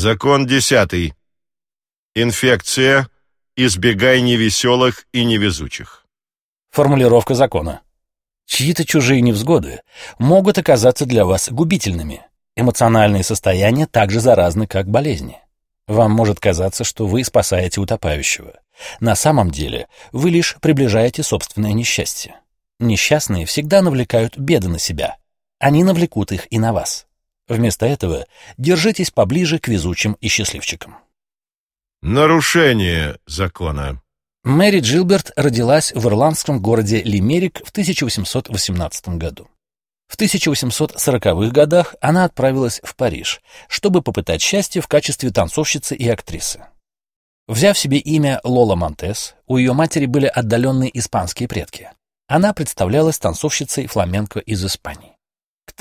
Закон 10. Инфекция. Избегай невеселых и невезучих. Формулировка закона. Чьи-то чужие невзгоды могут оказаться для вас губительными. Эмоциональные состояния так же заразны, как болезни. Вам может казаться, что вы спасаете утопающего. На самом деле вы лишь приближаете собственное несчастье. Несчастные всегда навлекают беды на себя. Они навлекут их и на вас. Вместо этого держитесь поближе к везучим и счастливчикам. Нарушение закона. Мэри Джилберт родилась в ирландском городе Лимерик в 1818 году. В 1840-х годах она отправилась в Париж, чтобы попытать счастье в качестве танцовщицы и актрисы. Взяв себе имя Лола Монтес, у ее матери были отдаленные испанские предки. Она представлялась танцовщицей фламенко из Испании. К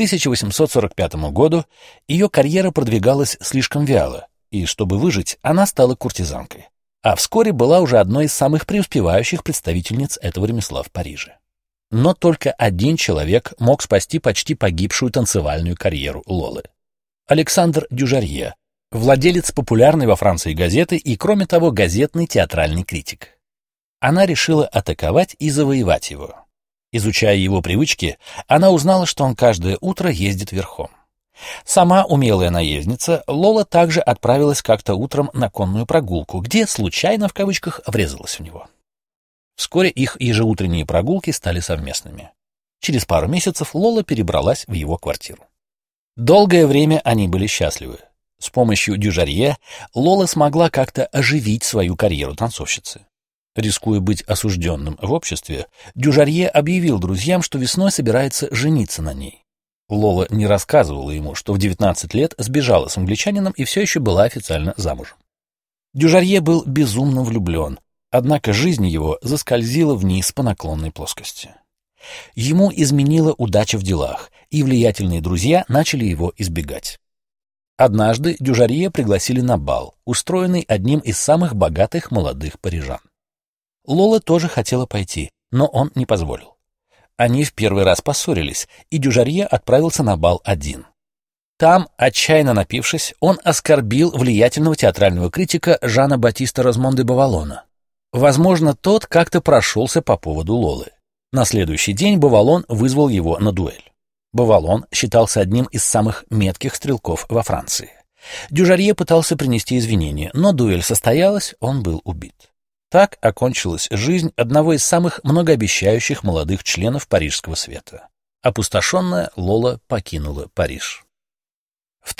1845 году ее карьера продвигалась слишком вяло, и, чтобы выжить, она стала куртизанкой, а вскоре была уже одной из самых преуспевающих представительниц этого ремесла в Париже. Но только один человек мог спасти почти погибшую танцевальную карьеру Лолы. Александр Дюжарье, владелец популярной во Франции газеты и, кроме того, газетный театральный критик. Она решила атаковать и завоевать его. Изучая его привычки, она узнала, что он каждое утро ездит верхом. Сама умелая наездница, Лола также отправилась как-то утром на конную прогулку, где случайно, в кавычках, врезалась в него. Вскоре их ежеутренние прогулки стали совместными. Через пару месяцев Лола перебралась в его квартиру. Долгое время они были счастливы. С помощью Дюжарье Лола смогла как-то оживить свою карьеру танцовщицы. Рискуя быть осужденным в обществе, Дюжарье объявил друзьям, что весной собирается жениться на ней. Лола не рассказывала ему, что в 19 лет сбежала с англичанином и все еще была официально замужем. Дюжарье был безумно влюблен, однако жизнь его заскользила вниз по наклонной плоскости. Ему изменила удача в делах, и влиятельные друзья начали его избегать. Однажды Дюжарье пригласили на бал, устроенный одним из самых богатых молодых парижан. Лола тоже хотела пойти, но он не позволил. Они в первый раз поссорились, и Дюжарье отправился на бал один. Там, отчаянно напившись, он оскорбил влиятельного театрального критика Жана Батиста Розмон де Бавалона. Возможно, тот как-то прошелся по поводу Лолы. На следующий день Бавалон вызвал его на дуэль. Бавалон считался одним из самых метких стрелков во Франции. Дюжарье пытался принести извинения, но дуэль состоялась, он был убит. Так окончилась жизнь одного из самых многообещающих молодых членов парижского света. Опустошенная, Лола покинула Париж. В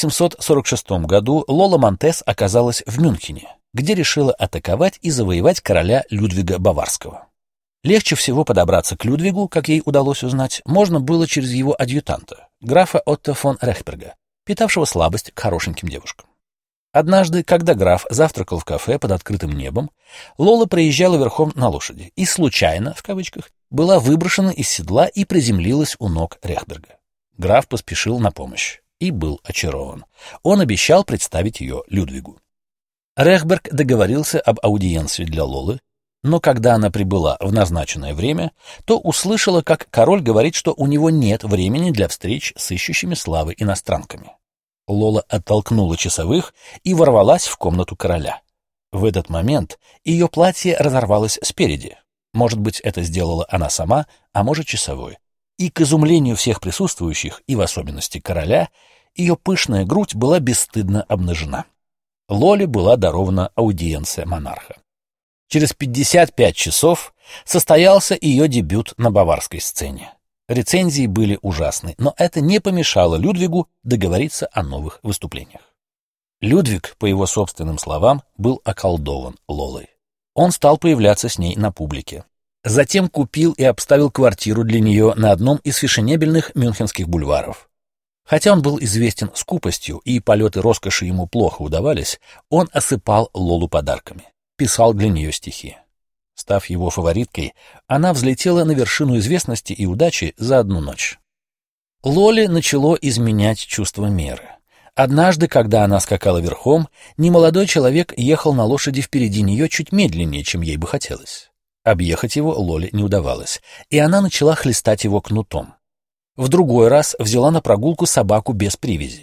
1846 году Лола Монтес оказалась в Мюнхене, где решила атаковать и завоевать короля Людвига Баварского. Легче всего подобраться к Людвигу, как ей удалось узнать, можно было через его адъютанта, графа Отто фон Рехберга, питавшего слабость к хорошеньким девушкам. Однажды, когда граф завтракал в кафе под открытым небом, Лола проезжала верхом на лошади и случайно, в кавычках, была выброшена из седла и приземлилась у ног Рехберга. Граф поспешил на помощь и был очарован. Он обещал представить ее Людвигу. Рехберг договорился об аудиенции для Лолы, но когда она прибыла в назначенное время, то услышала, как король говорит, что у него нет времени для встреч с ищущими славы иностранками. Лола оттолкнула часовых и ворвалась в комнату короля. В этот момент ее платье разорвалось спереди. Может быть, это сделала она сама, а может, часовой. И к изумлению всех присутствующих, и в особенности короля, ее пышная грудь была бесстыдно обнажена. Лоле была дарована аудиенция монарха. Через 55 часов состоялся ее дебют на баварской сцене. Рецензии были ужасны, но это не помешало Людвигу договориться о новых выступлениях. Людвиг, по его собственным словам, был околдован Лолой. Он стал появляться с ней на публике. Затем купил и обставил квартиру для нее на одном из фешенебельных мюнхенских бульваров. Хотя он был известен скупостью и полеты роскоши ему плохо удавались, он осыпал Лолу подарками, писал для нее стихи. Став его фавориткой, она взлетела на вершину известности и удачи за одну ночь. Лоле начало изменять чувство меры. Однажды, когда она скакала верхом, немолодой человек ехал на лошади впереди нее чуть медленнее, чем ей бы хотелось. Объехать его Лоле не удавалось, и она начала хлестать его кнутом. В другой раз взяла на прогулку собаку без привязи.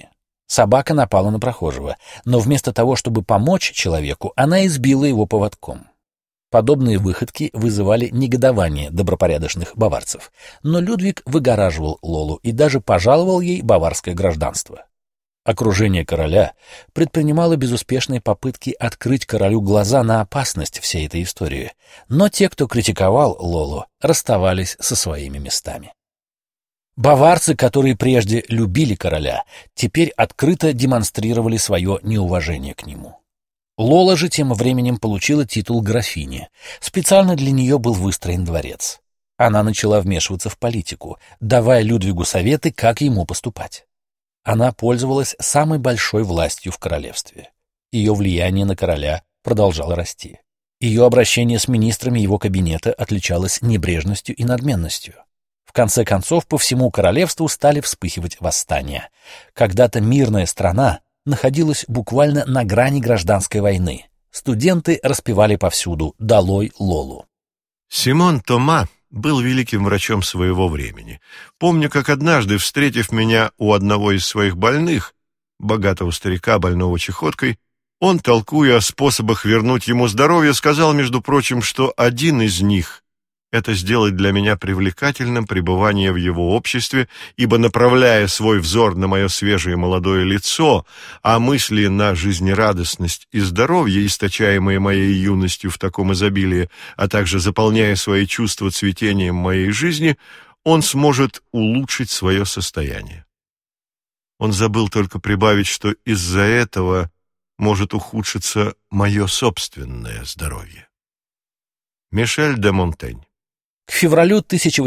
Собака напала на прохожего, но вместо того, чтобы помочь человеку, она избила его поводком. Подобные выходки вызывали негодование добропорядочных баварцев, но Людвиг выгораживал Лолу и даже пожаловал ей баварское гражданство. Окружение короля предпринимало безуспешные попытки открыть королю глаза на опасность всей этой истории, но те, кто критиковал Лолу, расставались со своими местами. Баварцы, которые прежде любили короля, теперь открыто демонстрировали свое неуважение к нему. Лола же тем временем получила титул графини. Специально для нее был выстроен дворец. Она начала вмешиваться в политику, давая Людвигу советы, как ему поступать. Она пользовалась самой большой властью в королевстве. Ее влияние на короля продолжало расти. Ее обращение с министрами его кабинета отличалось небрежностью и надменностью. В конце концов, по всему королевству стали вспыхивать восстания. Когда-то мирная страна находилась буквально на грани гражданской войны. Студенты распевали повсюду «Долой Лолу». Симон Тома был великим врачом своего времени. Помню, как однажды, встретив меня у одного из своих больных, богатого старика, больного чахоткой, он, толкуя о способах вернуть ему здоровье, сказал, между прочим, что один из них — это сделать для меня привлекательным пребывание в его обществе, ибо, направляя свой взор на мое свежее молодое лицо, а мысли на жизнерадостность и здоровье, источаемые моей юностью в таком изобилии, а также заполняя свои чувства цветением моей жизни, он сможет улучшить свое состояние. Он забыл только прибавить, что из-за этого может ухудшиться мое собственное здоровье. Мишель де Монтень. К февралю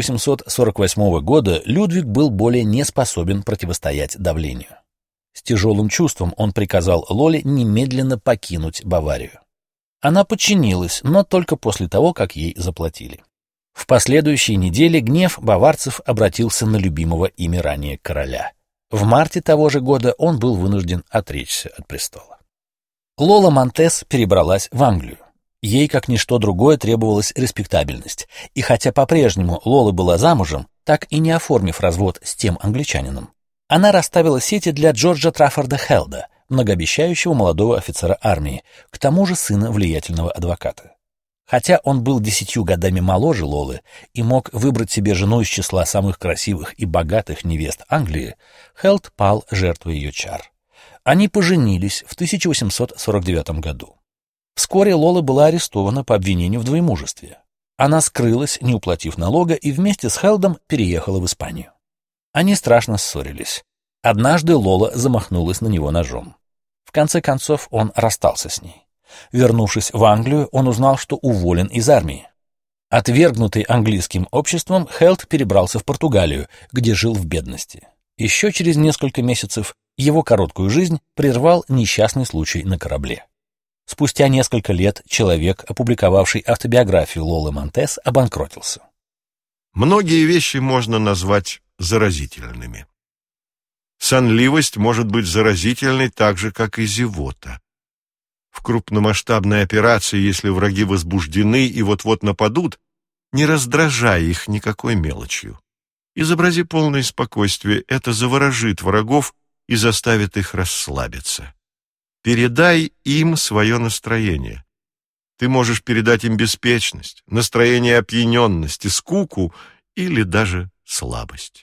1848 года Людвиг был более не способен противостоять давлению. С тяжелым чувством он приказал Лоле немедленно покинуть Баварию. Она подчинилась, но только после того, как ей заплатили. В последующие недели гнев баварцев обратился на любимого ими ранее короля. В марте того же года он был вынужден отречься от престола. Лола Монтес перебралась в Англию. Ей, как ничто другое, требовалась респектабельность, и хотя по-прежнему Лола была замужем, так и не оформив развод с тем англичанином, она расставила сети для Джорджа Траффорда Хелда, многообещающего молодого офицера армии, к тому же сына влиятельного адвоката. Хотя он был 10 годами моложе Лолы и мог выбрать себе жену из числа самых красивых и богатых невест Англии, Хелд пал жертвой ее чар. Они поженились в 1849 году. Вскоре Лола была арестована по обвинению в двоемужестве. Она скрылась, не уплатив налога, и вместе с Хелдом переехала в Испанию. Они страшно ссорились. Однажды Лола замахнулась на него ножом. В конце концов он расстался с ней. Вернувшись в Англию, он узнал, что уволен из армии. Отвергнутый английским обществом, Хелд перебрался в Португалию, где жил в бедности. Еще через несколько месяцев его короткую жизнь прервал несчастный случай на корабле. Спустя несколько лет человек, опубликовавший автобиографию Лолы Монтес, обанкротился. Многие вещи можно назвать заразительными. Сонливость может быть заразительной так же, как и зевота. В крупномасштабной операции, если враги возбуждены и вот-вот нападут, не раздражай их никакой мелочью. Изобрази полное спокойствие, это заворожит врагов и заставит их расслабиться. Передай им свое настроение. Ты можешь передать им беспечность, настроение опьяненности, скуку или даже слабость.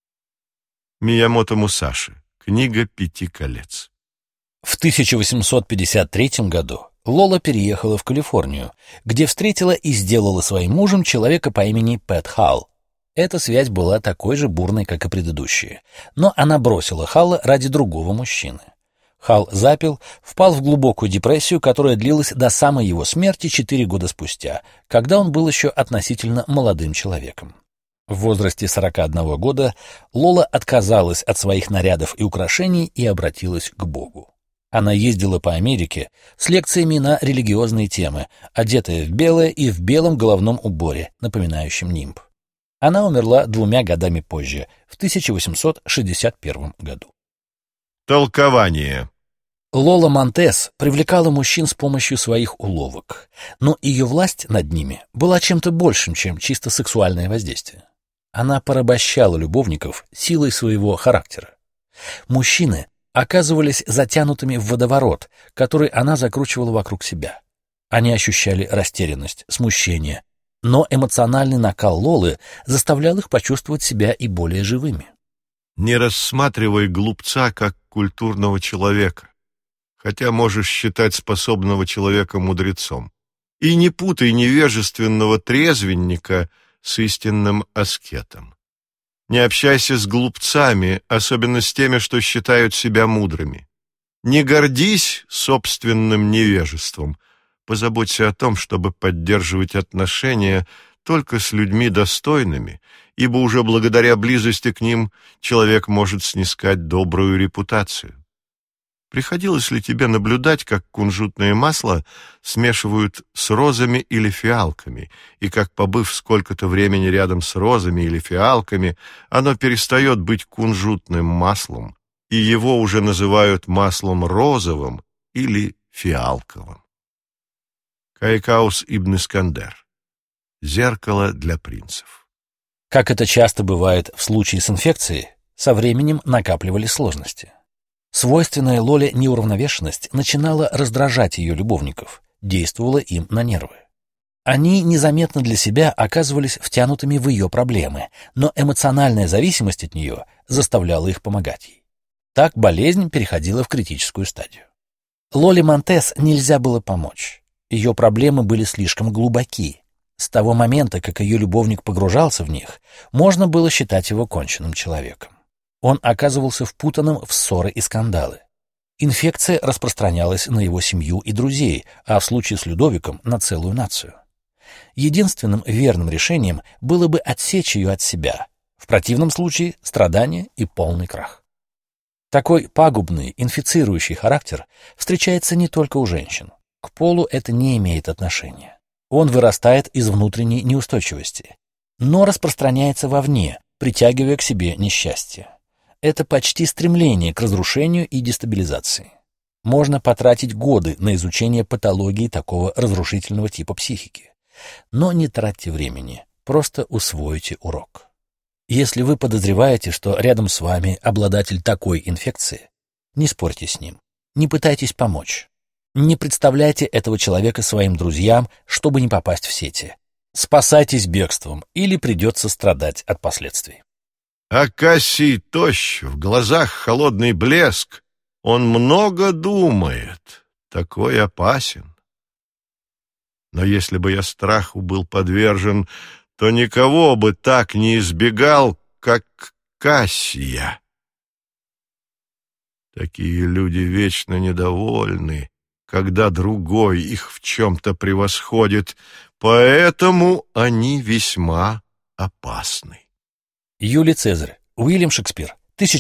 Миямото Мусаши. Книга 5 колец. В 1853 году Лола переехала в Калифорнию, где встретила и сделала своим мужем человека по имени Пэт Халл. Эта связь была такой же бурной, как и предыдущие, но она бросила Халла ради другого мужчины. Халл запил, впал в глубокую депрессию, которая длилась до самой его смерти 4 года спустя, когда он был еще относительно молодым человеком. В возрасте 41 года Лола отказалась от своих нарядов и украшений и обратилась к Богу. Она ездила по Америке с лекциями на религиозные темы, одетая в белое и в белом головном уборе, напоминающем нимб. Она умерла 2 годами позже, в 1861 году. Толкование. Лола Монтес привлекала мужчин с помощью своих уловок, но ее власть над ними была чем-то большим, чем чисто сексуальное воздействие. Она порабощала любовников силой своего характера. Мужчины оказывались затянутыми в водоворот, который она закручивала вокруг себя. Они ощущали растерянность, смущение, но эмоциональный накал Лолы заставлял их почувствовать себя и более живыми. Не рассматривай глупца как культурного человека, хотя можешь считать способного человека мудрецом. И не путай невежественного трезвенника с истинным аскетом. Не общайся с глупцами, особенно с теми, что считают себя мудрыми. Не гордись собственным невежеством. Позаботься о том, чтобы поддерживать отношения только с людьми достойными, ибо уже благодаря близости к ним человек может снискать добрую репутацию. Приходилось ли тебе наблюдать, как кунжутное масло смешивают с розами или фиалками, и как, побыв сколько-то времени рядом с розами или фиалками, оно перестает быть кунжутным маслом, и его уже называют маслом розовым или фиалковым? Кайкаус ибн Искандер. Зеркало для принцев. Как это часто бывает в случае с инфекцией, со временем накапливались сложности. Свойственная Лоле неуравновешенность начинала раздражать ее любовников, действовала им на нервы. Они незаметно для себя оказывались втянутыми в ее проблемы, но эмоциональная зависимость от нее заставляла их помогать ей. Так болезнь переходила в критическую стадию. Лоле Монтес нельзя было помочь. Ее проблемы были слишком глубоки. С того момента, как ее любовник погружался в них, можно было считать его конченным человеком. Он оказывался впутанным в ссоры и скандалы. Инфекция распространялась на его семью и друзей, а в случае с Людовиком — на целую нацию. Единственным верным решением было бы отсечь ее от себя. В противном случае — страдания и полный крах. Такой пагубный, инфицирующий характер встречается не только у женщин. К полу это не имеет отношения. Он вырастает из внутренней неустойчивости, но распространяется вовне, притягивая к себе несчастье. Это почти стремление к разрушению и дестабилизации. Можно потратить годы на изучение патологии такого разрушительного типа психики. Но не тратьте времени, просто усвойте урок. Если вы подозреваете, что рядом с вами обладатель такой инфекции, не спорьте с ним, не пытайтесь помочь. Не представляйте этого человека своим друзьям, чтобы не попасть в сети. Спасайтесь бегством, или придется страдать от последствий. Акасий тощ, в глазах холодный блеск. Он много думает, такой опасен. Но если бы я страху был подвержен, то никого бы так не избегал, как Кассия. Такие люди вечно недовольны, когда другой их в чем-то превосходит, поэтому они весьма опасны. Юлий Цезарь, Уильям Шекспир,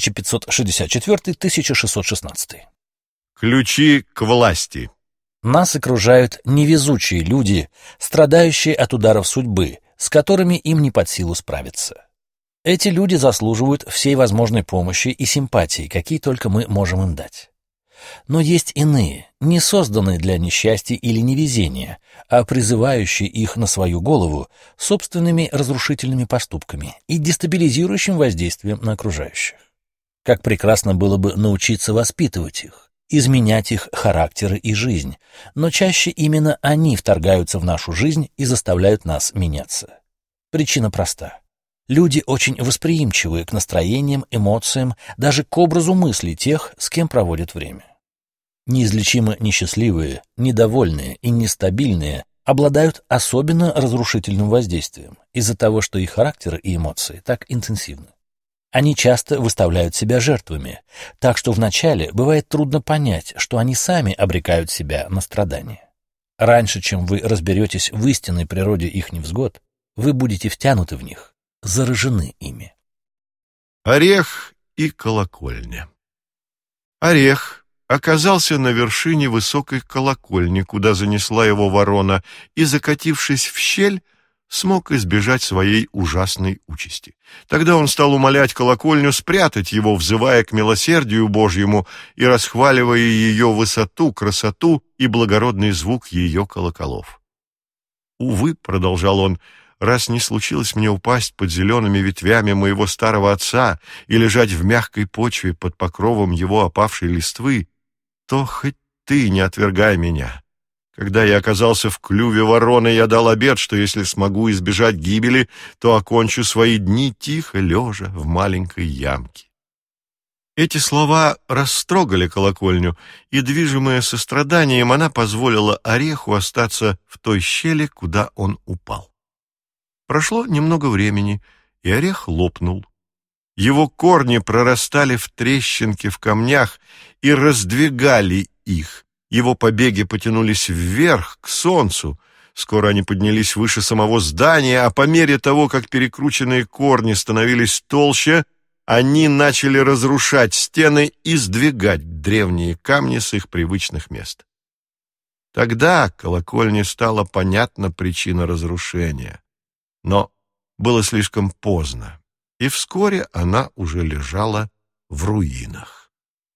1564-1616. Ключи к власти. Нас окружают невезучие люди, страдающие от ударов судьбы, с которыми им не под силу справиться. Эти люди заслуживают всей возможной помощи и симпатии, какие только мы можем им дать. Но есть иные, не созданные для несчастья или невезения, а призывающие их на свою голову собственными разрушительными поступками и дестабилизирующим воздействием на окружающих. Как прекрасно было бы научиться воспитывать их, изменять их характеры и жизнь, но чаще именно они вторгаются в нашу жизнь и заставляют нас меняться. Причина проста. Люди очень восприимчивы к настроениям, эмоциям, даже к образу мыслей тех, с кем проводят время. Неизлечимо несчастливые, недовольные и нестабильные обладают особенно разрушительным воздействием из-за того, что их характеры и эмоции так интенсивны. Они часто выставляют себя жертвами, так что вначале бывает трудно понять, что они сами обрекают себя на страдания. Раньше, чем вы разберетесь в истинной природе их невзгод, вы будете втянуты в них, заражены ими. Орех и колокольня. Орех оказался на вершине высокой колокольни, куда занесла его ворона, и, закатившись в щель, смог избежать своей ужасной участи. Тогда он стал умолять колокольню спрятать его, взывая к милосердию Божьему и расхваливая ее высоту, красоту и благородный звук ее колоколов. «Увы, — продолжал он, — раз не случилось мне упасть под зелеными ветвями моего старого отца и лежать в мягкой почве под покровом его опавшей листвы, то хоть ты не отвергай меня. Когда я оказался в клюве вороны, я дал обет, что если смогу избежать гибели, то окончу свои дни тихо лежа в маленькой ямке. Эти слова растрогали колокольню, и, движимая состраданием, она позволила ореху остаться в той щели, куда он упал. Прошло немного времени, и орех лопнул. Его корни прорастали в трещинки в камнях и раздвигали их. Его побеги потянулись вверх, к солнцу. Скоро они поднялись выше самого здания, а по мере того, как перекрученные корни становились толще, они начали разрушать стены и сдвигать древние камни с их привычных мест. Тогда колокольне стала понятна причина разрушения. Но было слишком поздно, и вскоре она уже лежала в руинах.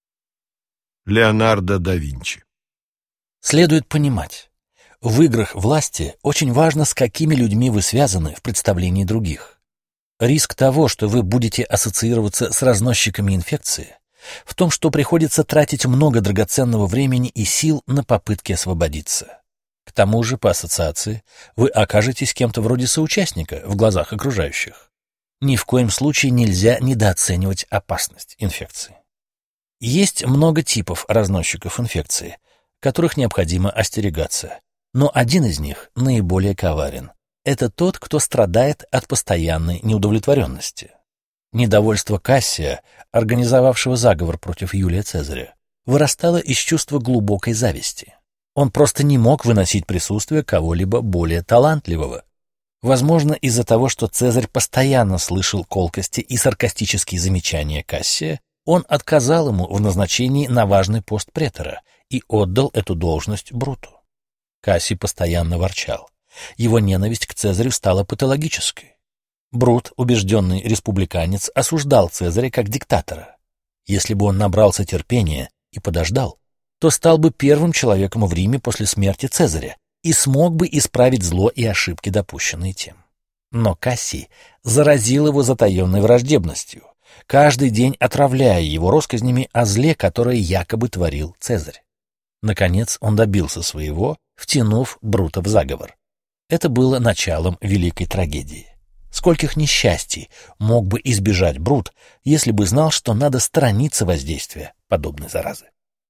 Леонардо да Винчи. Следует понимать, в играх власти очень важно, с какими людьми вы связаны в представлении других. Риск того, что вы будете ассоциироваться с разносчиками инфекции, в том, что приходится тратить много драгоценного времени и сил на попытки освободиться. К тому же, по ассоциации, вы окажетесь кем-то вроде соучастника в глазах окружающих. Ни в коем случае нельзя недооценивать опасность инфекции. Есть много типов разносчиков инфекции, которых необходимо остерегаться, но один из них наиболее коварен. Это тот, кто страдает от постоянной неудовлетворенности. Недовольство Кассия, организовавшего заговор против Юлия Цезаря, вырастало из чувства глубокой зависти. Он просто не мог выносить присутствие кого-либо более талантливого. Возможно, из-за того, что Цезарь постоянно слышал колкости и саркастические замечания Кассия, он отказал ему в назначении на важный пост претора и отдал эту должность Бруту. Кассий постоянно ворчал. Его ненависть к Цезарю стала патологической. Брут, убежденный республиканец, осуждал Цезаря как диктатора. Если бы он набрался терпения и подождал, то стал бы первым человеком в Риме после смерти Цезаря и смог бы исправить зло и ошибки, допущенные тем. Но Кассий заразил его затаенной враждебностью, каждый день отравляя его россказнями о зле, которое якобы творил Цезарь. Наконец он добился своего, втянув Брута в заговор. Это было началом великой трагедии. Скольких несчастий мог бы избежать Брут, если бы знал, что надо сторониться воздействия подобной заразы.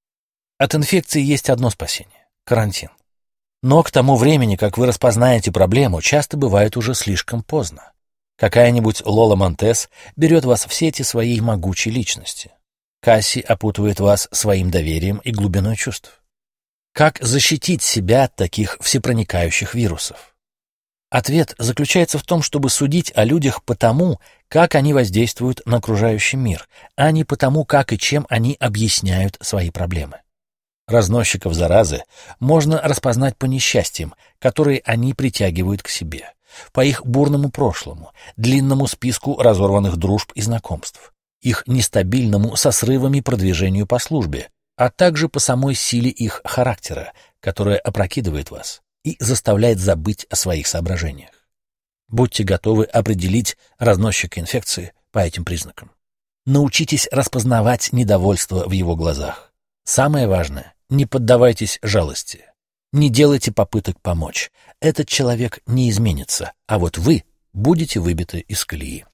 От инфекции есть одно спасение — карантин. Но к тому времени, как вы распознаете проблему, часто бывает уже слишком поздно. Какая-нибудь Лола Монтес берет вас в сети своей могучей личности. Кассий опутывает вас своим доверием и глубиной чувств. Как защитить себя от таких всепроникающих вирусов? Ответ заключается в том, чтобы судить о людях по тому, как они воздействуют на окружающий мир, а не по тому, как и чем они объясняют свои проблемы. Разносчиков заразы можно распознать по несчастьям, которые они притягивают к себе, по их бурному прошлому, длинному списку разорванных дружб и знакомств, их нестабильному со срывами продвижению по службе, а также по самой силе их характера, которая опрокидывает вас и заставляет забыть о своих соображениях. Будьте готовы определить разносчика инфекции по этим признакам. Научитесь распознавать недовольство в его глазах. Самое важное — не поддавайтесь жалости. Не делайте попыток помочь. Этот человек не изменится, а вот вы будете выбиты из колеи.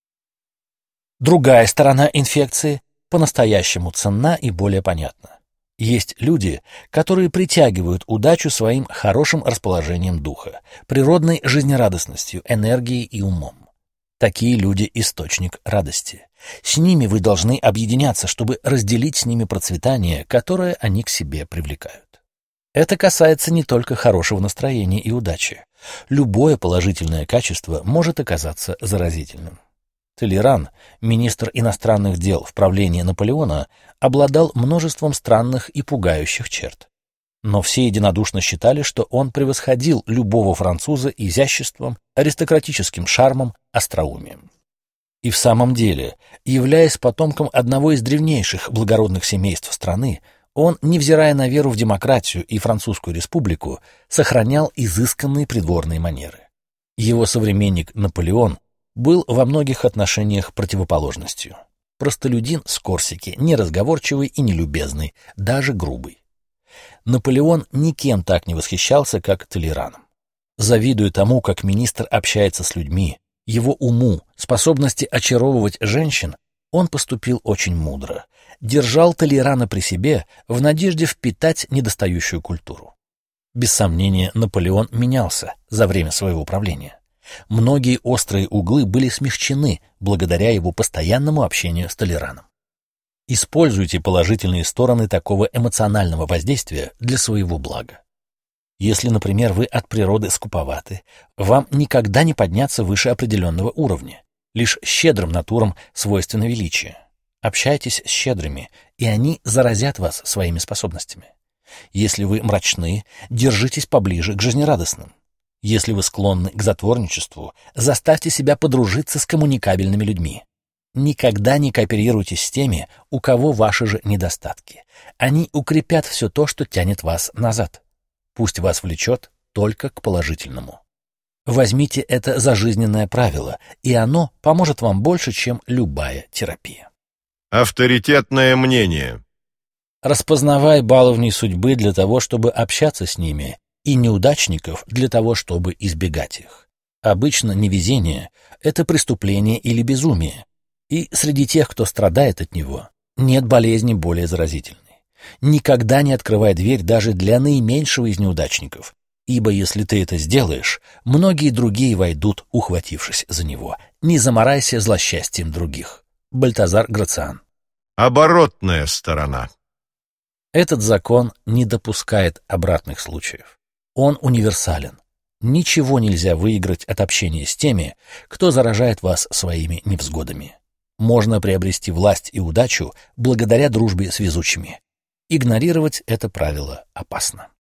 Другая сторона инфекции по-настоящему ценна и более понятна. Есть люди, которые притягивают удачу своим хорошим расположением духа, природной жизнерадостностью, энергией и умом. Такие люди — источник радости. С ними вы должны объединяться, чтобы разделить с ними процветание, которое они к себе привлекают. Это касается не только хорошего настроения и удачи. Любое положительное качество может оказаться заразительным. Толеран, министр иностранных дел в правлении Наполеона, обладал множеством странных и пугающих черт. Но все единодушно считали, что он превосходил любого француза изяществом, аристократическим шармом, остроумием. И в самом деле, являясь потомком одного из древнейших благородных семейств страны, он, невзирая на веру в демократию и Французскую республику, сохранял изысканные придворные манеры. Его современник Наполеон был во многих отношениях противоположностью. Простолюдин с Корсики, неразговорчивый и нелюбезный, даже грубый. Наполеон никем так не восхищался, как Толераном. Завидуя тому, как министр общается с людьми, его уму, способности очаровывать женщин, он поступил очень мудро. Держал Толерана при себе в надежде впитать недостающую культуру. Без сомнения, Наполеон менялся за время своего правления. Многие острые углы были смягчены благодаря его постоянному общению с Толераном. Используйте положительные стороны такого эмоционального воздействия для своего блага. Если, например, вы от природы скуповаты, вам никогда не подняться выше определенного уровня. Лишь щедрым натурам свойственно величие. Общайтесь с щедрыми, и они заразят вас своими способностями. Если вы мрачны, держитесь поближе к жизнерадостным. Если вы склонны к затворничеству, заставьте себя подружиться с коммуникабельными людьми. Никогда не кооперируйтесь с теми, у кого ваши же недостатки. Они укрепят все то, что тянет вас назад. Пусть вас влечет только к положительному. Возьмите это за жизненное правило, и оно поможет вам больше, чем любая терапия. Авторитетное мнение. Распознавай баловней судьбы для того, чтобы общаться с ними, и неудачников для того, чтобы избегать их. Обычно невезение — это преступление или безумие, и среди тех, кто страдает от него, нет болезни более заразительной. Никогда не открывай дверь даже для наименьшего из неудачников, ибо если ты это сделаешь, многие другие войдут, ухватившись за него. Не заморайся злосчастьем других. Бальтазар Грациан. Оборотная сторона. Этот закон не допускает обратных случаев. Он универсален. Ничего нельзя выиграть от общения с теми, кто заражает вас своими невзгодами. Можно приобрести власть и удачу благодаря дружбе с везучими. Игнорировать это правило опасно.